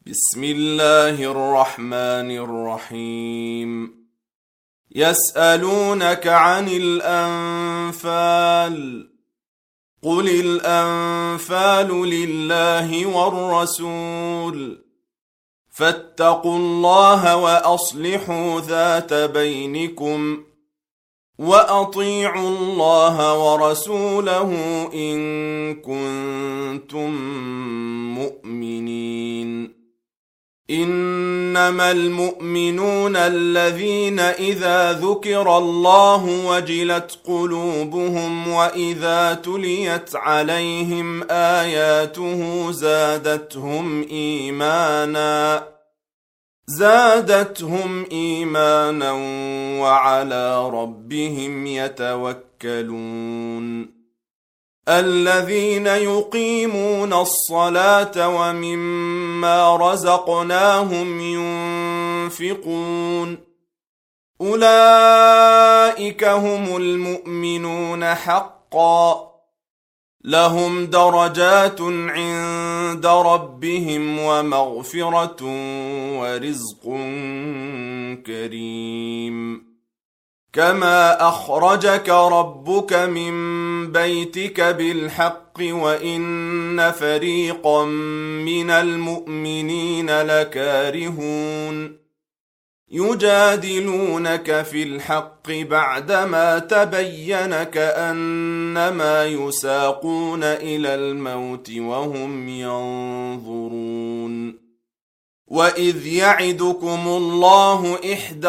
بسم الله الرحمن الرحيم. يسألونك عن الأنفال، قل الأنفال لله والرسول، فاتقوا الله وأصلحوا ذات بينكم، وأطيعوا الله ورسوله إن كنتم مؤمنين. إنما المؤمنون الذين إذا ذكر الله وجلت قلوبهم وإذا تليت عليهم آياته زادتهم إيمانا وعلى ربهم يتوكلون. الذين يقيمون الصلاة ومما رزقناهم ينفقون، أولئك هم المؤمنون حقا، لهم درجات عند ربهم ومغفرة ورزق كريم. كما أخرجك ربك من بيتك بالحق وإن فريقا من المؤمنين لكارهون، يجادلونك في الحق بعدما تبين كأنما يساقون إلى الموت وهم ينظرون. وإذ يعدكم الله إحدى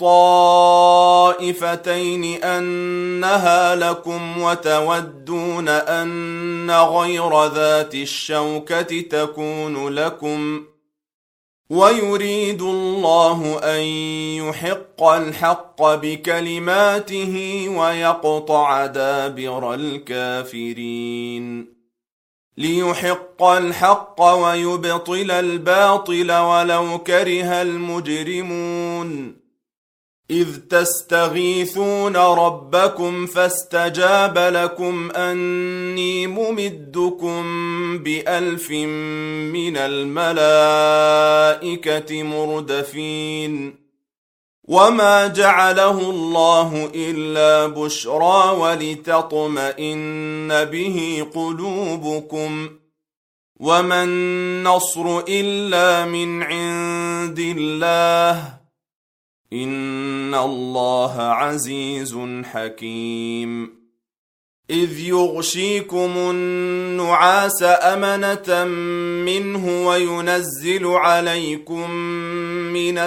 الطائفتين أنها لكم وتودون أن غير ذات الشوكة تكون لكم، ويريد الله أن يحق الحق بكلماته ويقطع دابر الكافرين، ليحق الحق ويبطل الباطل ولو كره المجرمون. إذ تستغيثون ربكم فاستجاب لكم أني ممدكم ب1000 من الملائكة مردفين. وما جعله الله إلا بشرى ولتطمئن به قلوبكم، وما النصر إلا من عند الله، إن الله عزيز حكيم. إذ يغشيكم النعاس أمنة منه وينزل عليكم من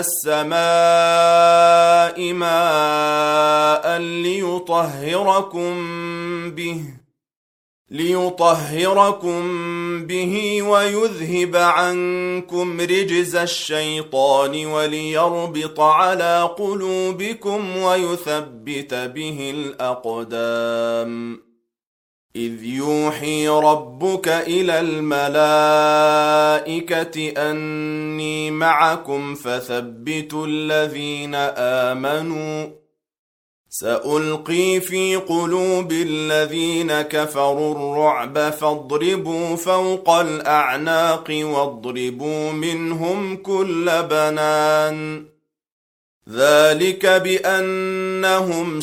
السماء ماء ليطهركم به ويذهب عنكم رجز الشيطان وليربط على قلوبكم ويثبت به الأقدام. إذ يوحي ربك إلى الملائكة أني معكم فثبتوا الذين آمنوا، سألقي في قلوب الذين كفروا الرعب فاضربوا فوق الأعناق واضربوا منهم كل بنان. ذلك بأنهم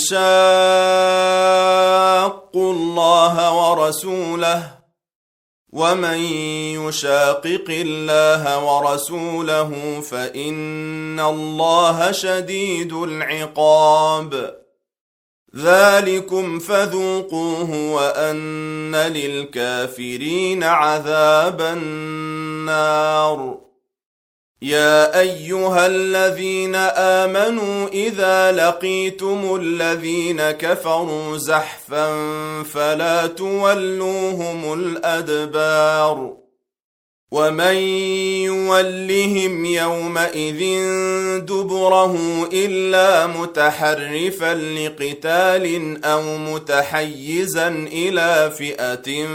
شاقوا الله ورسوله، ومن يشاقق الله ورسوله فإن الله شديد العقاب. ذلكم فذوقوه وأن للكافرين عذاب النار. يا أيها الذين آمنوا إذا لقيتم الذين كفروا زحفا فلا تولوهم الأدبار، ومن يولهم يومئذ دبره إلا متحرفا لقتال أو متحيزا إلى فئة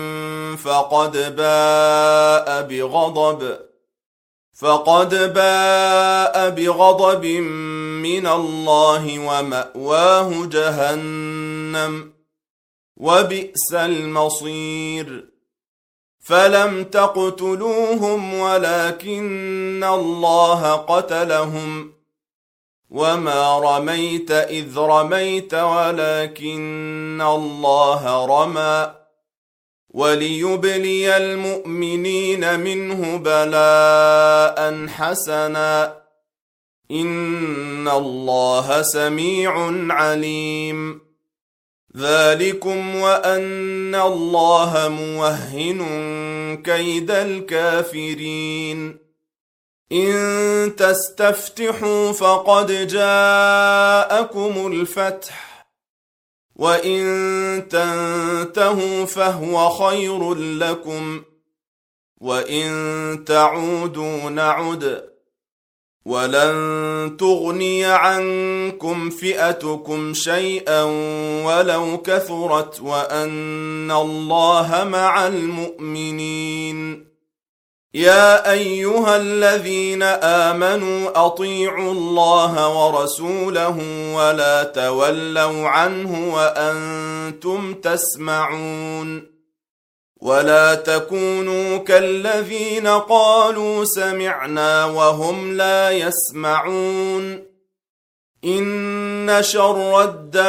فقد باء بغضب من الله ومأواه جهنم وبئس المصير. فلم تقتلوهم ولكن الله قتلهم وما رميت إذ رميت ولكن الله رمى وليبلي المؤمنين منه بلاء حسنا إن الله سميع عليم ذلكم وأن الله موهن كيد الكافرين إن تستفتحوا فقد جاءكم الفتح وإن تنتهوا فهو خير لكم وإن تعودوا نعد ولن تغني عنكم فئتكم شيئا ولو كثرت وأن الله مع المؤمنين يا أيها الذين آمنوا أطيعوا الله ورسوله ولا تولوا عنه وأنتم تسمعون ولا تكونوا كالذين قالوا سمعنا وهم لا يسمعون إن شر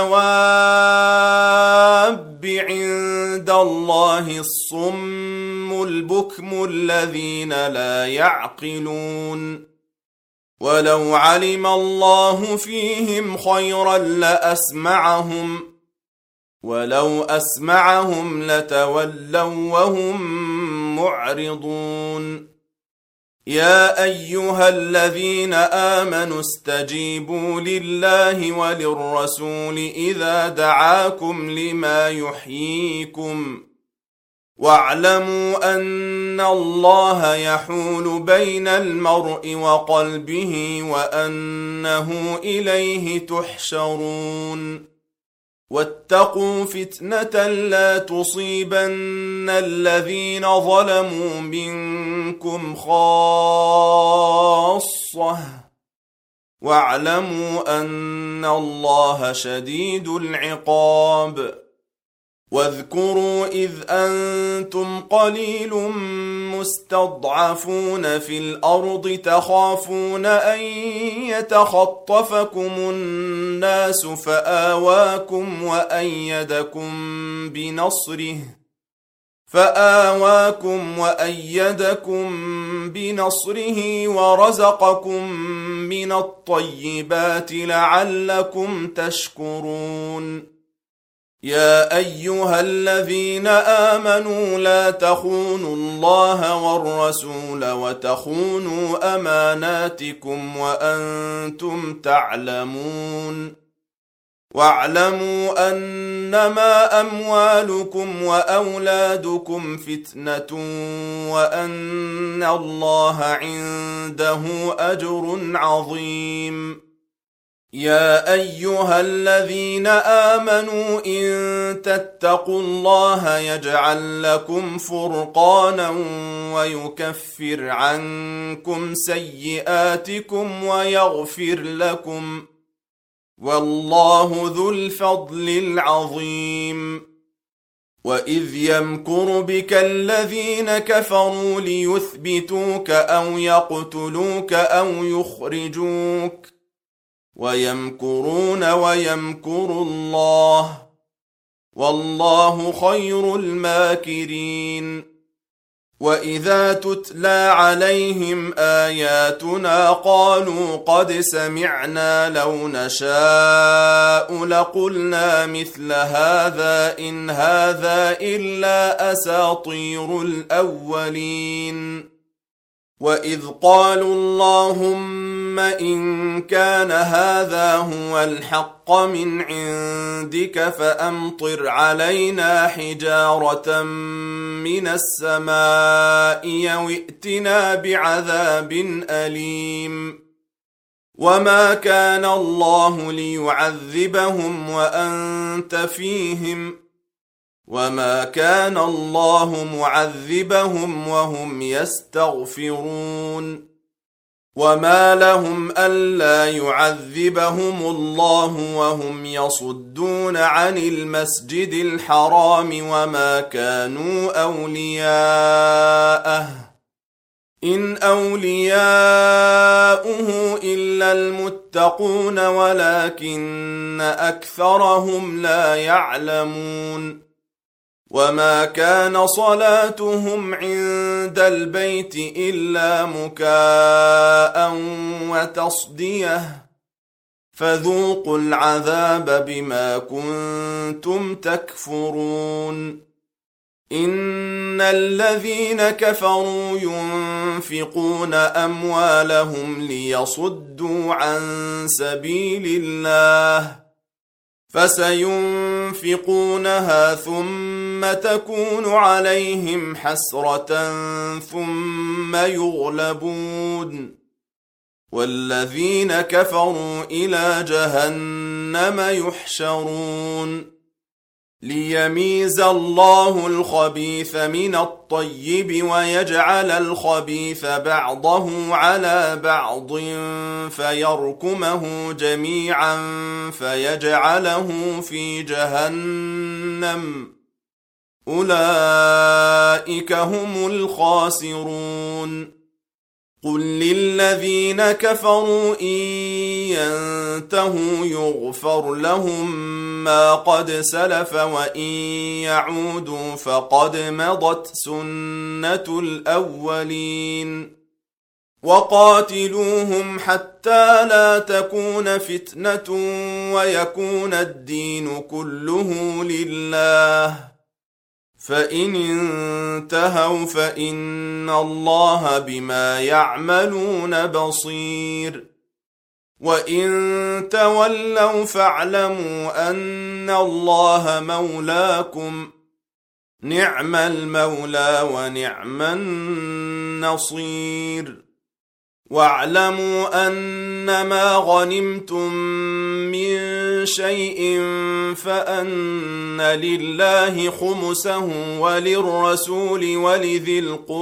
الدواب عند الله الصم البكم الذين لا يعقلون ولو علم الله فيهم خيرا لأسمعهم ولو أسمعهم لتولوا وهم معرضون يا أيها الذين آمنوا استجيبوا لله وللرسول إذا دعاكم لما يحييكم واعلموا أن الله يحول بين المرء وقلبه وأنه إليه تحشرون واتقوا فتنة لا تصيبن الذين ظلموا منكم خاصة واعلموا أن الله شديد العقاب واذكروا إذ أنتم قليل مستضعفون في الأرض تخافون أن يتخطفكم الناس فآواكم وأيدكم بنصره ورزقكم من الطيبات لعلكم تشكرون يا أيها الذين آمنوا لا تخونوا الله والرسول وتخونوا أماناتكم وأنتم تعلمون واعلموا أنما أموالكم وأولادكم فتنة وأن الله عنده أجر عظيم يا أيها الذين آمنوا إن تتقوا الله يجعل لكم فرقانا ويكفر عنكم سيئاتكم ويغفر لكم والله ذو الفضل العظيم وإذ يمكر بك الذين كفروا ليثبتوك أو يقتلوك أو يخرجوك ويمكرون ويمكر الله والله خير الماكرين وإذا تتلى عليهم آياتنا قالوا قد سمعنا لو نشاء لقلنا مثل هذا إن هذا إلا أساطير الأولين وإذ قالوا اللهم إن كان هذا هو الحق من عندك فأمطر علينا حجارة من السماء أو ائتنا بعذاب أليم وما كان الله ليعذبهم وأنت فيهم وما كان الله معذبهم وهم يستغفرون وما لهم ألا يعذبهم الله وهم يصدون عن المسجد الحرام وما كانوا أولياءه إن أولياؤه إلا المتقون ولكن أكثرهم لا يعلمون وما كان صلاتهم عند البيت إلا مكاء وتصدية فذوقوا العذاب بما كنتم تكفرون إن الذين كفروا ينفقون أموالهم ليصدوا عن سبيل الله فسينفقونها ثم تكون عليهم حسرة ثم يغلبون والذين كفروا إلى جهنم يحشرون ليميز الله الخبيث من الطيب ويجعل الخبيث بعضه على بعض فيركمه جميعا فيجعله في جهنم أولئك هم الخاسرون قل للذين كفروا إن ينتهوا يغفر لهم ما قد سلف وإن يعودوا فقد مضت سنة الأولين وقاتلوهم حتى لا تكون فتنة ويكون الدين كله لله فإن انتهوا فإن الله بما يعملون بصير وإن تولوا فاعلموا أن الله مولاكم نعم المولى ونعم النصير واعلموا أنما غنمتم من شيء فأن لله خمسه وللرسول ولذي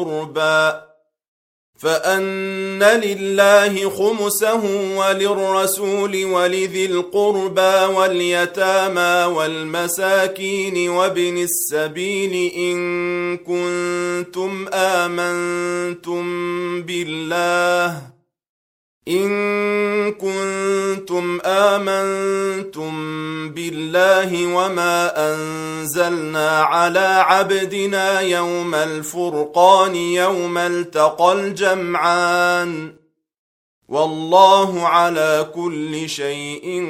القربى واليتامى والمساكين وابن السبيل إن كنتم آمنتم بالله وما أنزلنا على عبدنا يوم الفرقان يوم التقى الجمعان والله على كل شيء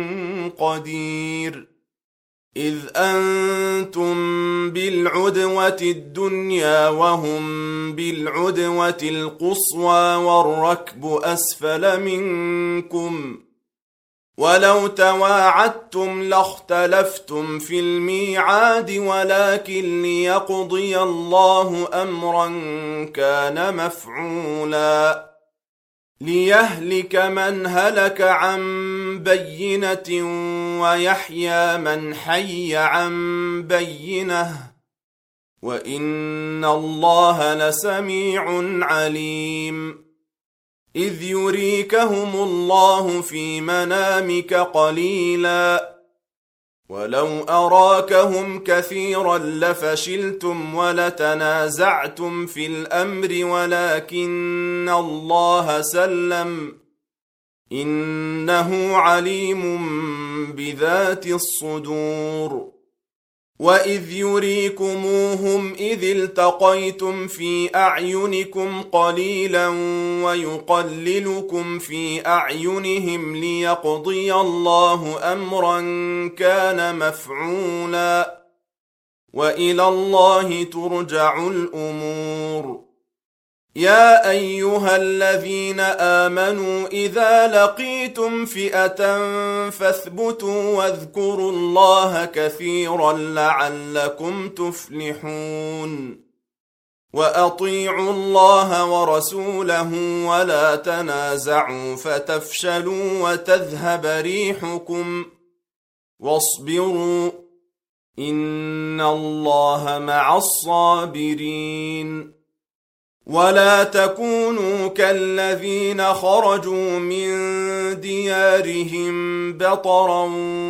قدير إذ أنتم بالعدوة الدنيا وهم بالعدوة القصوى والركب أسفل منكم ولو تواعدتم لاختلفتم في الميعاد ولكن ليقضي الله أمرا كان مفعولا ليهلك من هلك عن بينة ويحيى من حي عن بينة وإن الله لسميع عليم إذ يريكهم الله في منامك قليلا ولو أراكهم كثيرا لفشلتم ولتنازعتم في الأمر ولكن الله سلم إنه عليم بذات الصدور وإذ يريكموهم إذ التقيتم في أعينكم قليلا ويقللكم في أعينهم ليقضي الله أمرا كان مفعولا وإلى الله ترجع الأمور يا أيها الذين آمنوا إذا لقيتم فئة فاثبتوا واذكروا الله كثيرا لعلكم تفلحون وأطيعوا الله ورسوله ولا تنازعوا فتفشلوا وتذهب ريحكم واصبروا إن الله مع الصابرين ولا تكونوا كالذين خرجوا من ديارهم بطرا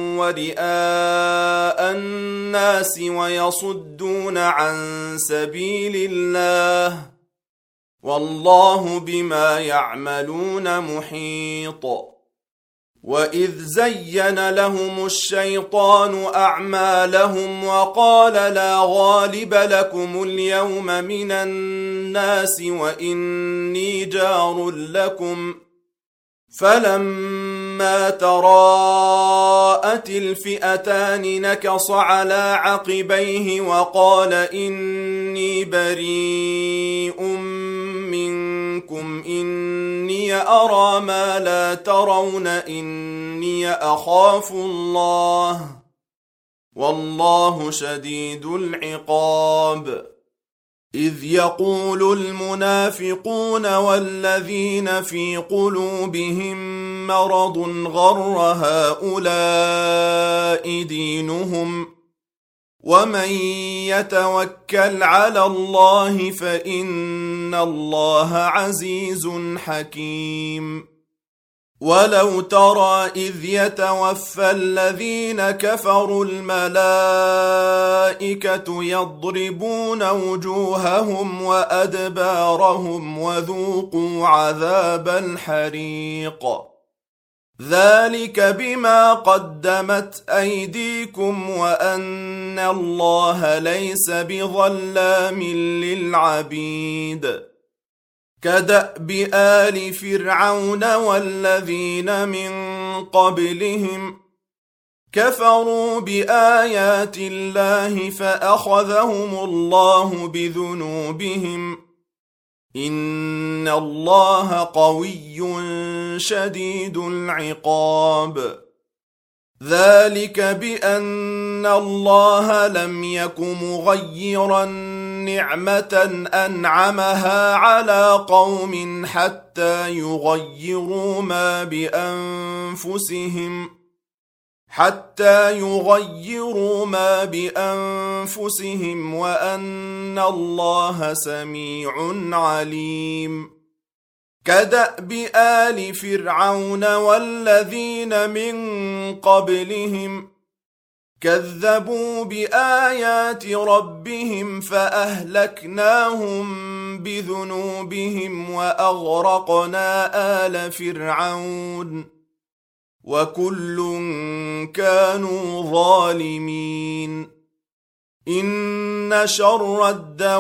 ورئاء الناس ويصدون عن سبيل الله والله بما يعملون محيط. وإذ زين لهم الشيطان أعمالهم وقال لا غالب لكم اليوم من الناس وإني جار لكم فلما تراءت الفئتان نكص على عقبيه وقال إني بريء منكم إني أرى ما لا ترون إني أخاف الله والله شديد العقاب. إذ يقول المنافقون والذين في قلوبهم مرض غر هؤلاء دينهم ومن يتوكل على الله فإن الله عزيز حكيم. ولو ترى إذ يتوفى الذين كفروا الملائكة يضربون وجوههم وأدبارهم وذوقوا عذاب الحريق ذلك بما قدمت أيديكم وأن الله ليس بظلام للعبيد. كدأب آل فرعون والذين من قبلهم كفروا بآيات الله فأخذهم الله بذنوبهم إن الله قوي شديد العقاب. ذلك بأن الله لم يك مغيرا نعمة أنعمها على قوم حتى يغيروا ما بأنفسهم وأن الله سميع عليم. كدأب آل فرعون والذين من قبلهم كذبوا بآيات ربهم فأهلكناهم بذنوبهم وأغرقنا آل فرعون وكل كانوا ظالمين. إن شر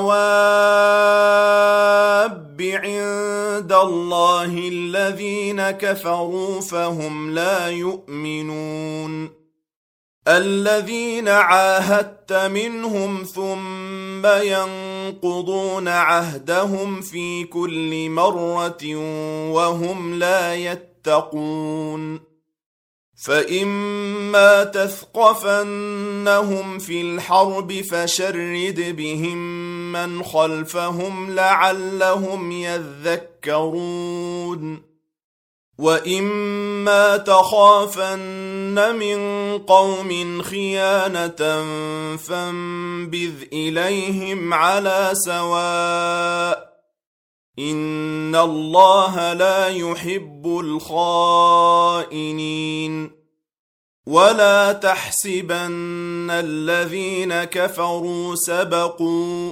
الدواب عند الله الذين كفروا فهم لا يؤمنون. الذين عاهدت منهم ثم ينقضون عهدهم في كل مرة وهم لا يتقون. فإما تثقفنهم في الحرب فشرد بهم من خلفهم لعلهم يذكرون. وإما تخافن من قوم خيانة فانبذ إليهم على سواء إن الله لا يحب الخائنين. ولا تحسبن الذين كفروا سبقوا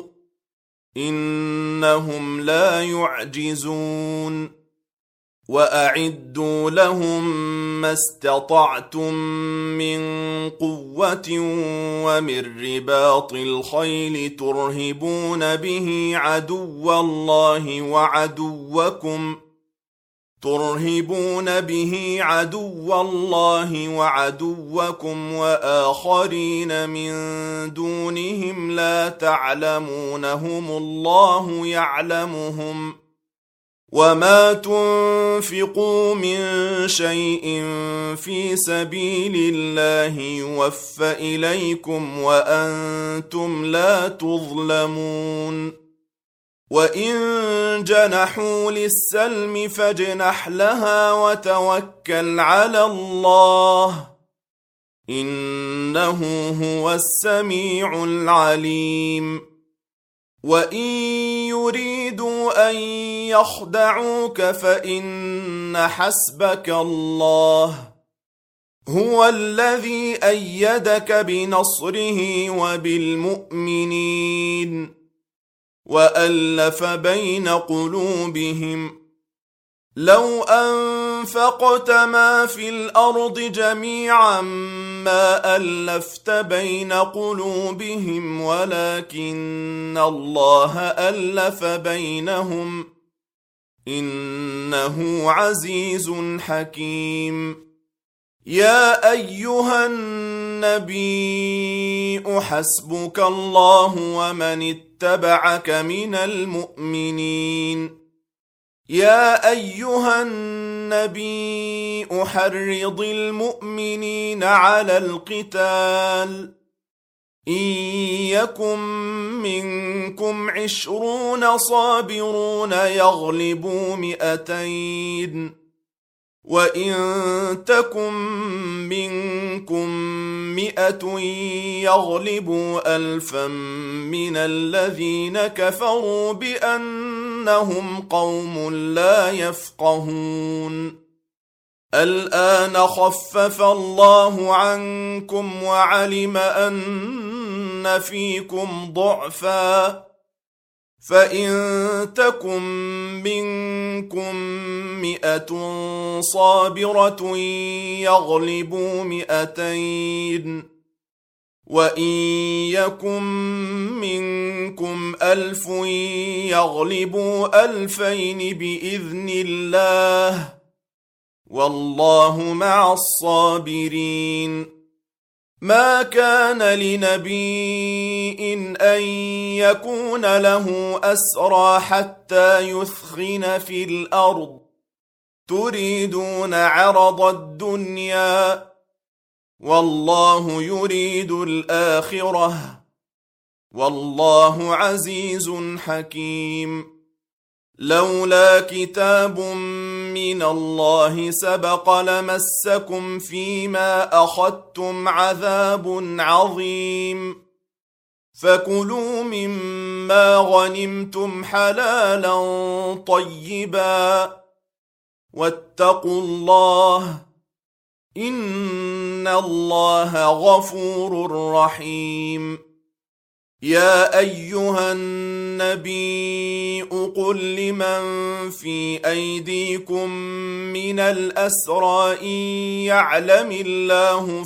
إنهم لا يعجزون. وأعدوا لهم ما استطعتم من قوة ومن رباط الخيل ترهبون به عدو الله وعدوكم وآخرين من دونهم لا تعلمونهم الله يعلمهم. وما تنفقوا من شيء في سبيل الله يوفى إليكم وأنتم لا تظلمون. وإن جنحوا للسلم فاجنح لها وتوكل على الله إنه هو السميع العليم. وإن يريدوا أن يخدعوك فإن حسبك الله هو الذي أيدك بنصره وبالمؤمنين وألف بين قلوبهم لو أنفقت ما في الأرض جميعا ما ألفت بين قلوبهم ولكن الله ألف بينهم إنه عزيز حكيم. يا أيها النبي حسبك الله ومن اتبعك من المؤمنين. يا أيها النبي حرض المؤمنين على القتال إن يكن منكم 20 صابرون يغلبوا 200 وإن تكن منكم 100 يغلبوا 1000 من الذين كفروا بأنهم قوم لا يفقهون. الآن خفف الله عنكم وعلم أن فيكم ضعفا فإن تكن منكم 100 صابرة يغلبوا 200 وإن يكن منكم 1000 يغلبوا 2000 بإذن الله والله مع الصابرين. ما كان لنبي أن يكون له أسرى حتى يثخن في الأرض تريدون عرض الدنيا والله يريد الآخرة والله عزيز حكيم. لولا كتاب من الله سبق لمسكم فيما أخذتم عذاب عظيم فكلوا مما غنمتم حلالا طيبا واتقوا الله إن الله غفور رحيم. يا أيها النبي قل لمن في أيديكم من الأسرى إن يعلم الله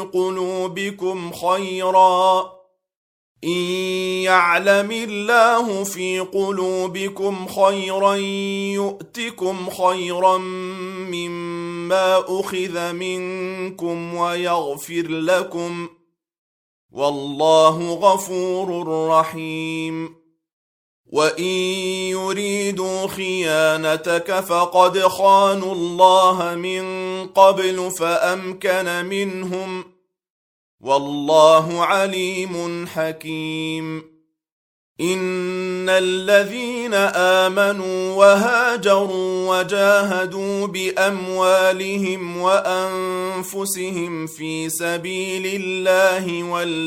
في قلوبكم خيرا يؤتكم خيرا مما أخذ منكم ويغفر لكم والله غفور رحيم. وإن يريدوا خيانتك فقد خانوا الله من قبل فأمكن منهم والله عليم حكيم. إن الذين آمنوا وهاجروا وجاهدوا بأموالهم وأنفسهم في سبيل الله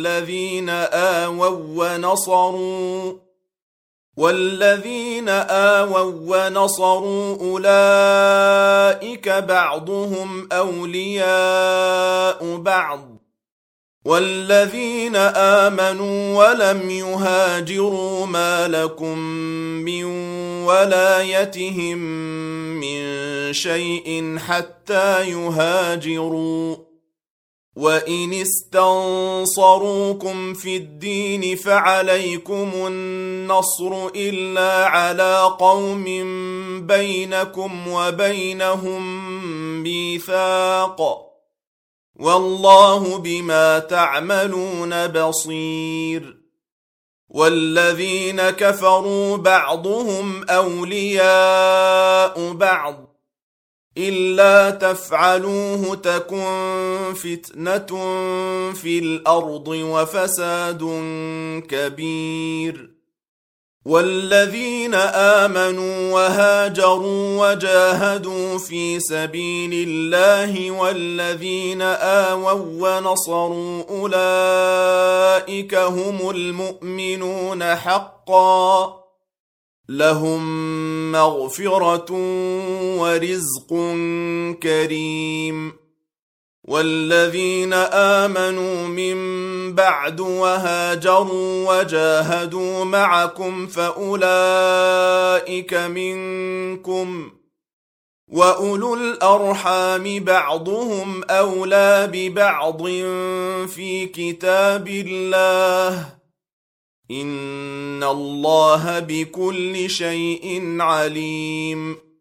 والذين آووا ونصروا أولئك بعضهم أولياء بعض والذين آمنوا ولم يهاجروا ما لكم من ولايتهم من شيء حتى يهاجروا. وإن استنصروكم في الدين فعليكم النصر إلا على قوم بينكم وبينهم ميثاق والله بما تعملون بصير. والذين كفروا بعضهم أولياء بعض إلا تفعلوه تكن فتنة في الأرض وفساد كبير. والذين آمنوا وهاجروا وجاهدوا في سبيل الله والذين آووا ونصروا أولئك هم المؤمنون حقا لهم مغفرة ورزق كريم. والذين آمنوا من بعد وهاجروا وجاهدوا معكم فأولئك منكم وأولو الأرحام بعضهم أولى ببعض في كتاب الله إن الله بكل شيء عليم.